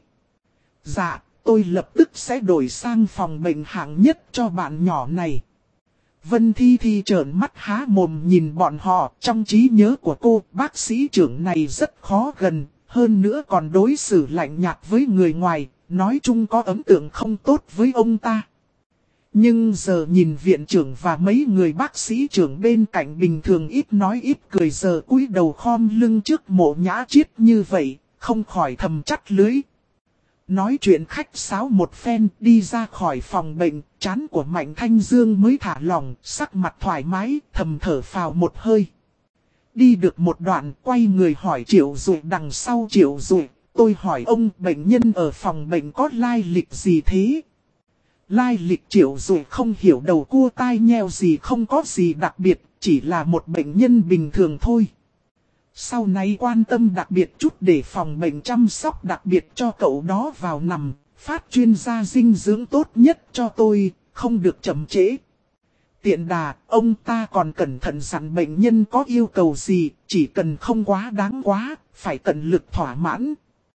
Dạ, tôi lập tức sẽ đổi sang phòng bệnh hạng nhất cho bạn nhỏ này. Vân Thi Thi trợn mắt há mồm nhìn bọn họ, trong trí nhớ của cô, bác sĩ trưởng này rất khó gần, hơn nữa còn đối xử lạnh nhạt với người ngoài, nói chung có ấn tượng không tốt với ông ta. Nhưng giờ nhìn viện trưởng và mấy người bác sĩ trưởng bên cạnh bình thường ít nói ít cười giờ cúi đầu khom lưng trước Mộ Nhã Triết như vậy, không khỏi thầm chắt lưới. Nói chuyện khách sáo một phen đi ra khỏi phòng bệnh, trán của Mạnh Thanh Dương mới thả lỏng, sắc mặt thoải mái, thầm thở phào một hơi. Đi được một đoạn quay người hỏi Triệu Dụ đằng sau Triệu Dụ, tôi hỏi ông bệnh nhân ở phòng bệnh có lai lịch gì thế? Lai lịch Triệu Duệ không hiểu, đầu cua tai nheo gì, không có gì đặc biệt, chỉ là một bệnh nhân bình thường thôi. Sau này quan tâm đặc biệt chút để phòng bệnh chăm sóc đặc biệt cho cậu đó vào nằm, phát chuyên gia dinh dưỡng tốt nhất cho tôi, không được chậm trễ. Tiện đà, ông ta còn cẩn thận dặn bệnh nhân có yêu cầu gì, chỉ cần không quá đáng quá, phải tận lực thỏa mãn.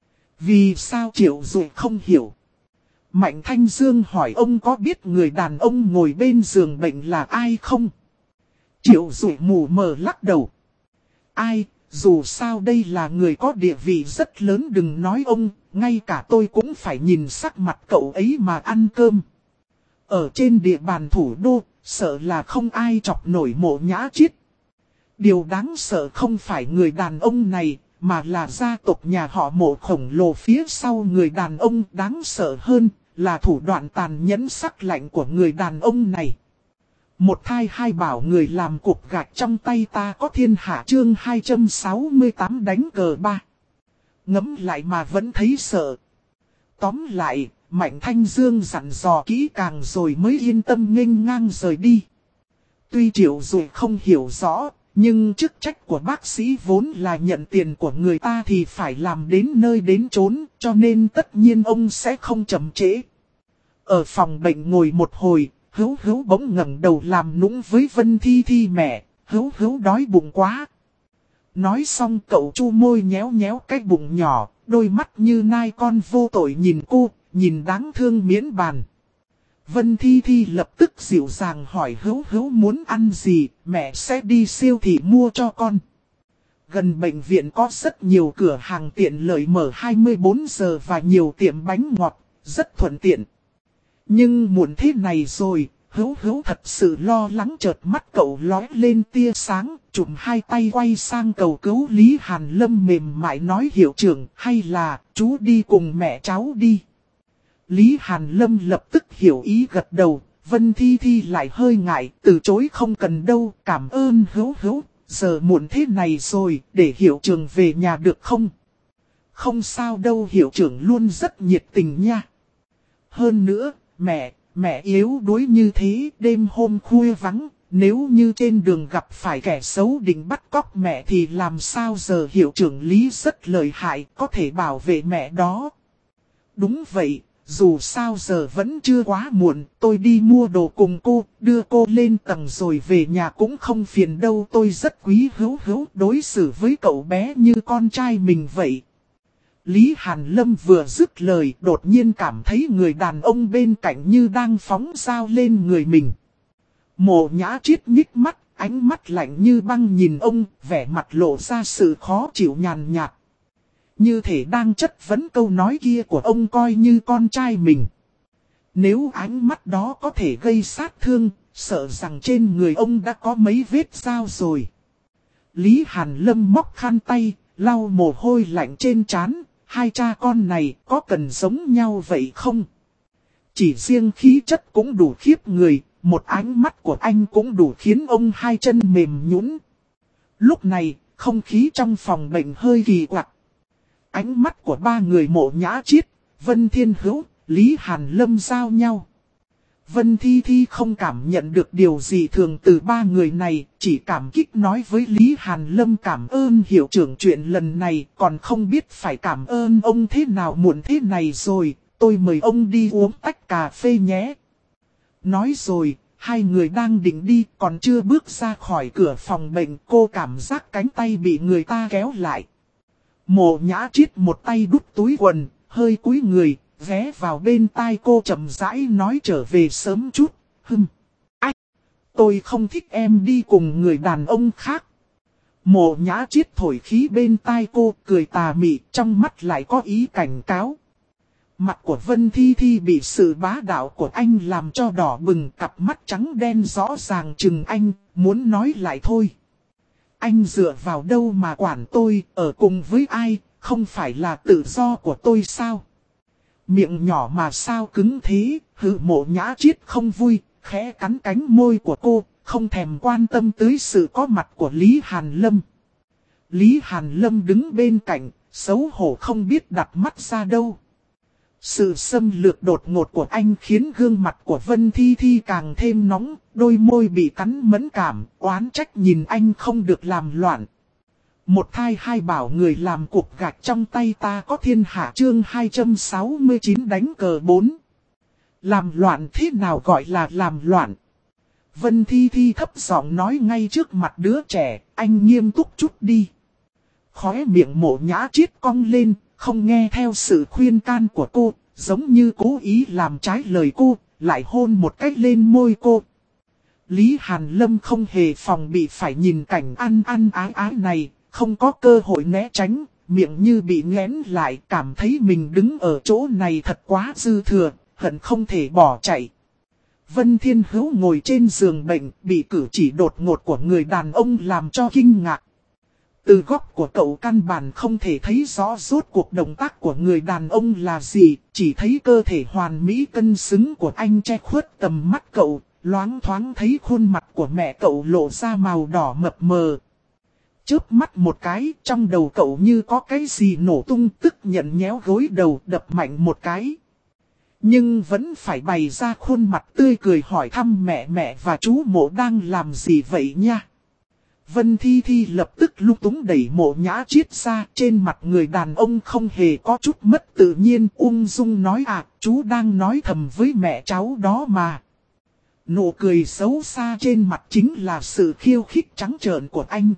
Vì sao Triệu Duệ không hiểu? Mạnh Thanh Dương hỏi ông có biết người đàn ông ngồi bên giường bệnh là ai không? Triệu Duệ mù mờ lắc đầu. Ai, dù sao đây là người có địa vị rất lớn, đừng nói ông, ngay cả tôi cũng phải nhìn sắc mặt cậu ấy mà ăn cơm. Ở trên địa bàn thủ đô, sợ là không ai chọc nổi Mộ Nhã Chiết. Điều đáng sợ không phải người đàn ông này, mà là gia tộc nhà họ Mộ khổng lồ phía sau người đàn ông. Đáng sợ hơn là thủ đoạn tàn nhẫn sắc lạnh của người đàn ông này. Một thai hai bảo người làm cục gạch trong tay ta có thiên hạ, chương 268 đánh cờ ba. Ngẫm lại mà vẫn thấy sợ. Tóm lại, Mạnh Thanh Dương dặn dò kỹ càng rồi mới yên tâm nghênh ngang rời đi. Tuy Triệu Duệ không hiểu rõ, nhưng chức trách của bác sĩ vốn là nhận tiền của người ta thì phải làm đến nơi đến chốn, cho nên tất nhiên ông sẽ không chậm trễ. Ở phòng bệnh ngồi một hồi, Hữu Hữu bỗng ngẩng đầu làm nũng với Vân Thi Thi mẹ, Hữu Hữu đói bụng quá. Nói xong cậu chu môi nhéo nhéo cái bụng nhỏ, đôi mắt như nai con vô tội nhìn cô, nhìn đáng thương miễn bàn. Vân Thi Thi lập tức dịu dàng hỏi Hữu Hữu muốn ăn gì, mẹ sẽ đi siêu thị mua cho con. Gần bệnh viện có rất nhiều cửa hàng tiện lợi mở 24 giờ và nhiều tiệm bánh ngọt, rất thuận tiện. Nhưng muộn thế này rồi, Hữu Hữu thật sự lo lắng, chợt mắt cậu lóe lên tia sáng, chụm hai tay quay sang cầu cứu Lý Hàn Lâm mềm mại nói hiệu trưởng hay là chú đi cùng mẹ cháu đi. Lý Hàn Lâm lập tức hiểu ý gật đầu, Vân Thi Thi lại hơi ngại, từ chối không cần đâu, cảm ơn Hữu Hữu, giờ muộn thế này rồi, để hiệu trưởng về nhà được không? Không sao đâu, hiệu trưởng luôn rất nhiệt tình nha. Hơn nữa, mẹ yếu đuối như thế, đêm hôm khuya vắng, nếu như trên đường gặp phải kẻ xấu định bắt cóc mẹ thì làm sao giờ, hiệu trưởng Lý rất lợi hại, có thể bảo vệ mẹ đó. Đúng vậy, dù sao giờ vẫn chưa quá muộn, tôi đi mua đồ cùng cô, đưa cô lên tầng rồi về nhà cũng không phiền đâu, tôi rất quý Hữu Hữu, đối xử với cậu bé như con trai mình vậy. Lý Hàn Lâm vừa dứt lời, đột nhiên cảm thấy người đàn ông bên cạnh như đang phóng dao lên người mình. Mộ Nhã Chiết nhích mắt, ánh mắt lạnh như băng nhìn ông, vẻ mặt lộ ra sự khó chịu nhàn nhạt. Như thể đang chất vấn câu nói kia của ông coi như con trai mình. Nếu ánh mắt đó có thể gây sát thương, sợ rằng trên người ông đã có mấy vết dao rồi. Lý Hàn Lâm móc khăn tay, lau mồ hôi lạnh trên trán. Hai cha con này có cần giống nhau vậy không? Chỉ riêng khí chất cũng đủ khiếp người, một ánh mắt của anh cũng đủ khiến ông hai chân mềm nhũn. Lúc này, không khí trong phòng bệnh hơi kỳ quặc. Ánh mắt của ba người Mộ Nhã Chiết, Vân Thiên Hữu, Lý Hàn Lâm giao nhau. Vân Thi Thi không cảm nhận được điều gì thường từ ba người này, chỉ cảm kích nói với Lý Hàn Lâm cảm ơn hiệu trưởng, chuyện lần này còn không biết phải cảm ơn ông thế nào, muộn thế này rồi, tôi mời ông đi uống tách cà phê nhé. Nói rồi, hai người đang định đi, còn chưa bước ra khỏi cửa phòng bệnh, cô cảm giác cánh tay bị người ta kéo lại. Mộ Nhã Chiết một tay đút túi quần, hơi cúi người, ghé vào bên tai cô chậm rãi nói trở về sớm chút. Tôi không thích em đi cùng người đàn ông khác. Mộ Nhã Chiết thổi khí bên tai cô, cười tà mị, trong mắt lại có ý cảnh cáo. Mặt của Vân Thi Thi bị sự bá đạo của anh làm cho đỏ bừng, cặp mắt trắng đen rõ ràng chừng anh, muốn nói lại thôi. Anh dựa vào đâu mà quản tôi, ở cùng với ai, không phải là tự do của tôi sao? Miệng nhỏ mà sao cứng thế, hừ. Mộ Nhã Chiết không vui, khẽ cắn cánh môi của cô, không thèm quan tâm tới sự có mặt của Lý Hàn Lâm. Lý Hàn Lâm đứng bên cạnh, Xấu hổ không biết đặt mắt ra đâu. Sự xâm lược đột ngột của anh khiến gương mặt của Vân Thi Thi càng thêm nóng, đôi môi bị cắn mẫn cảm, oán trách nhìn anh không được làm loạn. Một thai hai bảo người làm cục gạch trong tay ta có thiên hạ chương 269 đánh cờ 4. Làm loạn thế nào gọi là làm loạn? Vân Thi Thi thấp giọng nói ngay trước mặt đứa trẻ, anh nghiêm túc chút đi. Khóe miệng Mộ Nhã Triết cong lên, không nghe theo sự khuyên can của cô, giống như cố ý làm trái lời cô, lại hôn một cách lên môi cô. Lý Hàn Lâm không hề phòng bị phải nhìn cảnh ăn ái này, không có cơ hội né tránh, miệng như bị nghẽn lại, cảm thấy mình đứng ở chỗ này thật quá dư thừa, hận không thể bỏ chạy. Vân Thiên Hữu ngồi trên giường bệnh, bị cử chỉ đột ngột của người đàn ông làm cho kinh ngạc. Từ góc của cậu căn bản không thể thấy rõ rốt cuộc động tác của người đàn ông là gì, chỉ thấy cơ thể hoàn mỹ cân xứng của anh che khuất tầm mắt cậu, loáng thoáng thấy khuôn mặt của mẹ cậu lộ ra màu đỏ mập mờ. Chớp mắt một cái, trong đầu cậu như có cái gì nổ tung, tức nhận nhéo gối đầu đập mạnh một cái. Nhưng vẫn phải bày ra khuôn mặt tươi cười hỏi thăm mẹ và chú Mộ đang làm gì vậy nha. Vân Thi Thi lập tức lung túng đẩy Mộ Nhã Triết ra, trên mặt người đàn ông không hề có chút mất tự nhiên, ung dung nói chú đang nói thầm với mẹ cháu đó mà. Nụ cười xấu xa trên mặt chính là sự khiêu khích trắng trợn của anh.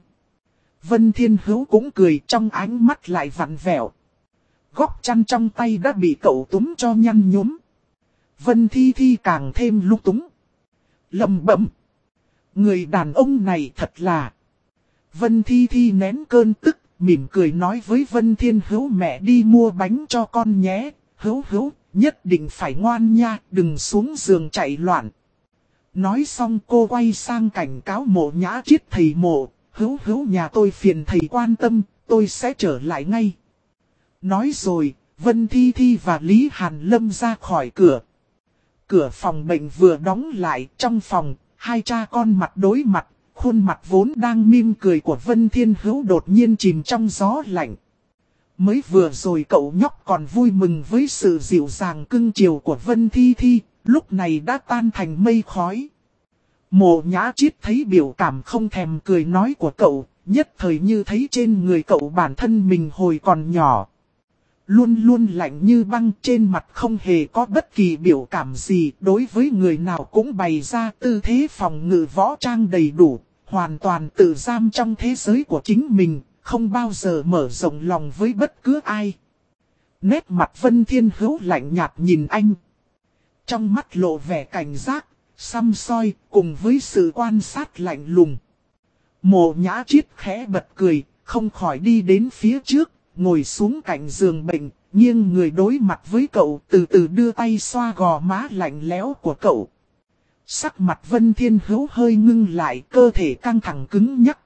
Vân Thiên Hữu cũng cười, trong ánh mắt lại vặn vẹo. Góc chăn trong tay đã bị cậu túm cho nhăn nhúm. Vân Thi Thi càng thêm lung túng. Lầm bẩm. Người đàn ông này thật là... Vân Thi Thi nén cơn tức, mỉm cười nói với Vân Thiên Hữu mẹ đi mua bánh cho con nhé. Hữu, nhất định phải ngoan nha, đừng xuống giường chạy loạn. Nói xong cô quay sang cảnh cáo Mộ Nhã Triết thầy Mộ. Hữu nhà tôi phiền thầy quan tâm, tôi sẽ trở lại ngay. Nói rồi, Vân Thi Thi và Lý Hàn Lâm ra khỏi cửa. Cửa phòng bệnh vừa đóng lại, trong phòng, hai cha con mặt đối mặt, khuôn mặt vốn đang mỉm cười của Vân Thiên Hữu đột nhiên chìm trong gió lạnh. Mới vừa rồi cậu nhóc còn vui mừng với sự dịu dàng cưng chiều của Vân Thi Thi, lúc này đã tan thành mây khói. Mộ Nhã Triết thấy biểu cảm không thèm cười nói của cậu, nhất thời như thấy trên người cậu bản thân mình hồi còn nhỏ. Luôn luôn lạnh như băng, trên mặt không hề có bất kỳ biểu cảm gì, đối với người nào cũng bày ra tư thế phòng ngự võ trang đầy đủ, hoàn toàn tự giam trong thế giới của chính mình, không bao giờ mở rộng lòng với bất cứ ai. Nét mặt Vân Thiên Hữu lạnh nhạt nhìn anh. Trong mắt lộ vẻ cảnh giác, săm soi, cùng với sự quan sát lạnh lùng. Mộ Nhã Triết khẽ bật cười, không khỏi đi đến phía trước, ngồi xuống cạnh giường bệnh, nghiêng người đối mặt với cậu, từ từ đưa tay xoa gò má lạnh lẽo của cậu. Sắc mặt Vân Thiên Hữu hơi ngưng lại, cơ thể căng thẳng cứng nhắc.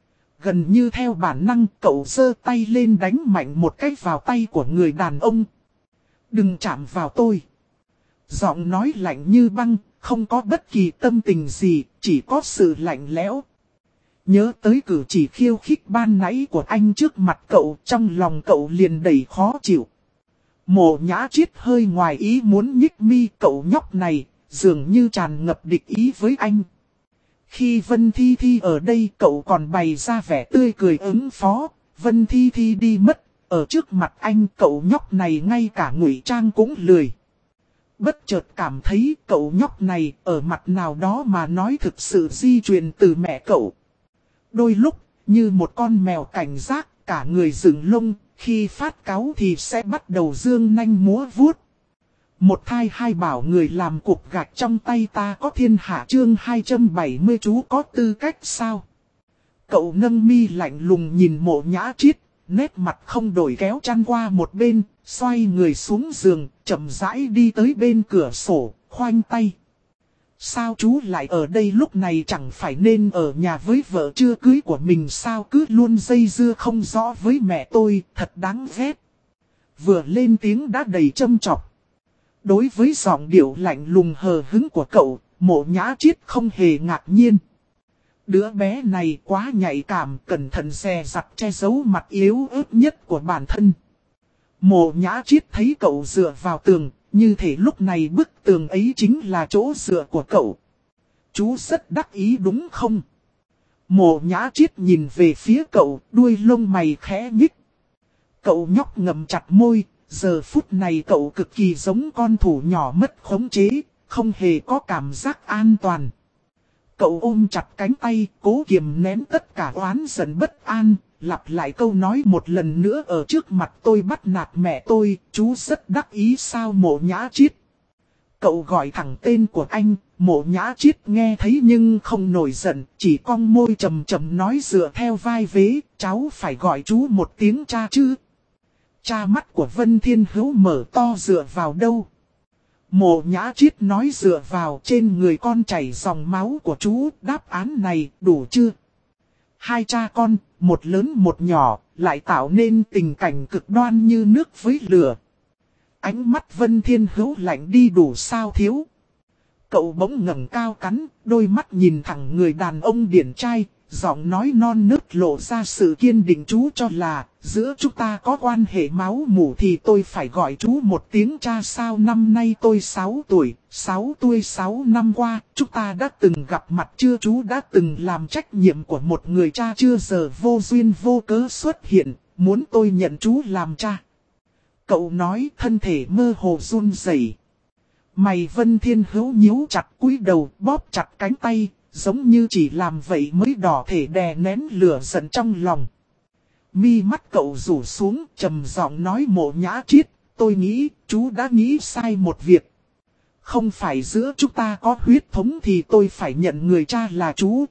Gần như theo bản năng, cậu giơ tay lên đánh mạnh một cái vào tay của người đàn ông. Đừng chạm vào tôi. Giọng nói lạnh như băng, không có bất kỳ tâm tình gì, chỉ có sự lạnh lẽo. Nhớ tới cử chỉ khiêu khích ban nãy của anh trước mặt cậu, trong lòng cậu liền đầy khó chịu. Mộ Nhã Triết hơi ngoài ý muốn nhích mi, cậu nhóc này, dường như tràn ngập địch ý với anh. Khi Vân Thi Thi ở đây cậu còn bày ra vẻ tươi cười ứng phó, Vân Thi Thi đi mất, ở trước mặt anh cậu nhóc này ngay cả ngụy trang cũng lười. Bất chợt cảm thấy cậu nhóc này ở mặt nào đó mà nói thực sự di truyền từ mẹ cậu. Đôi lúc, như một con mèo cảnh giác, cả người dựng lông, khi phát cáu thì sẽ bắt đầu dương nanh múa vuốt. Một thai hai bảo người làm cục gạch trong tay ta có thiên hạ chương 270 chú có tư cách sao? Cậu nâng mi lạnh lùng nhìn Mộ Nhã Triết, nét mặt không đổi kéo chăn qua một bên, xoay người xuống giường, chậm rãi đi tới bên cửa sổ, khoanh tay. Sao chú lại ở đây lúc này, chẳng phải nên ở nhà với vợ chưa cưới của mình sao, cứ luôn dây dưa không rõ với mẹ tôi, thật đáng ghét. Vừa lên tiếng đã đầy châm chọc. Đối với giọng điệu lạnh lùng hờ hứng của cậu, Mộ Nhã Triết không hề ngạc nhiên. Đứa bé này quá nhạy cảm, cẩn thận dè dặt che giấu mặt yếu ớt nhất của bản thân. Mộ Nhã Triết thấy cậu dựa vào tường, như thể lúc này bức tường ấy chính là chỗ dựa của cậu. Chú rất đắc ý đúng không? Mộ Nhã Triết nhìn về phía cậu, đuôi lông mày khẽ nhích. Cậu nhóc ngậm chặt môi, giờ phút này cậu cực kỳ giống con thú nhỏ mất khống chế, không hề có cảm giác an toàn. Cậu ôm chặt cánh tay, cố kiềm nén tất cả oán giận bất an, lặp lại câu nói một lần nữa ở trước mặt tôi bắt nạt mẹ tôi, chú rất đắc ý sao Mộ Nhã Triết. Cậu gọi thẳng tên của anh, Mộ Nhã Triết nghe thấy nhưng không nổi giận, chỉ cong môi trầm trầm nói dựa theo vai vế, cháu phải gọi chú một tiếng cha chứ. Cha mắt của Vân Thiên Hữu mở to dựa vào đâu? Mộ Nhã Triết nói dựa vào trên người con chảy dòng máu của chú, đáp án này đủ chưa? Hai cha con, một lớn một nhỏ, lại tạo nên tình cảnh cực đoan như nước với lửa. Ánh mắt Vân Thiên Hữu lạnh đi đủ sao thiếu. Cậu bỗng ngẩng cao cắn, đôi mắt nhìn thẳng người đàn ông điển trai, giọng nói non nớt lộ ra sự kiên định chú cho là, giữa chúng ta có quan hệ máu mủ thì tôi phải gọi chú một tiếng cha sao năm nay tôi 6 tuổi, 6 năm qua, chúng ta đã từng gặp mặt chưa chú đã từng làm trách nhiệm của một người cha chưa giờ vô duyên vô cớ xuất hiện, muốn tôi nhận chú làm cha. Cậu nói thân thể mơ hồ run rẩy. Mày Vân Thiên Hữu nhíu chặt cúi đầu bóp chặt cánh tay, giống như chỉ làm vậy mới đỏ thể đè nén lửa giận trong lòng. Mi mắt cậu rủ xuống trầm giọng nói Mộ Nhã Triết, tôi nghĩ chú đã nghĩ sai một việc. Không phải giữa chúng ta có huyết thống thì tôi phải nhận người cha là chú.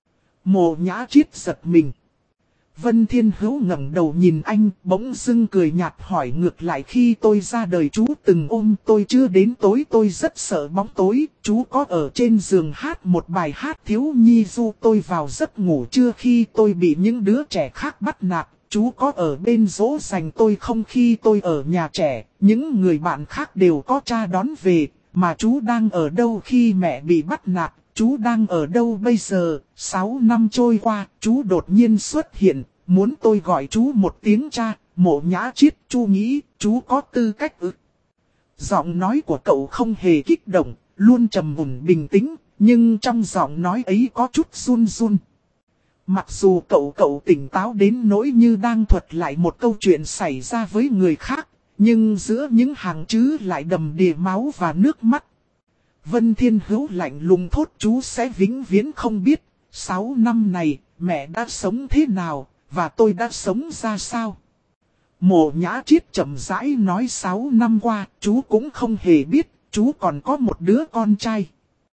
Mộ Nhã Triết giật mình. Vân Thiên Hữu ngẩng đầu nhìn anh, bỗng dưng cười nhạt hỏi ngược lại khi tôi ra đời chú từng ôm tôi chưa đến tối tôi rất sợ bóng tối, chú có ở trên giường hát một bài hát thiếu nhi du tôi vào giấc ngủ chưa khi tôi bị những đứa trẻ khác bắt nạt, chú có ở bên dỗ dành tôi không khi tôi ở nhà trẻ, những người bạn khác đều có cha đón về, mà chú đang ở đâu khi mẹ bị bắt nạt. Chú đang ở đâu bây giờ, 6 năm trôi qua, chú đột nhiên xuất hiện, muốn tôi gọi chú một tiếng cha, Mộ Nhã Triết, chú nghĩ, chú có tư cách ư. Giọng nói của cậu không hề kích động, luôn trầm ổn bình tĩnh, nhưng trong giọng nói ấy có chút run run. Mặc dù cậu tỉnh táo đến nỗi như đang thuật lại một câu chuyện xảy ra với người khác, nhưng giữa những hàng chữ lại đầm đìa máu và nước mắt. Vân Thiên Hữu lạnh lùng thốt chú sẽ vĩnh viễn không biết, 6 năm này, mẹ đã sống thế nào, và tôi đã sống ra sao. Mộ Nhã Triết chậm rãi nói 6 năm qua, chú cũng không hề biết, chú còn có một đứa con trai.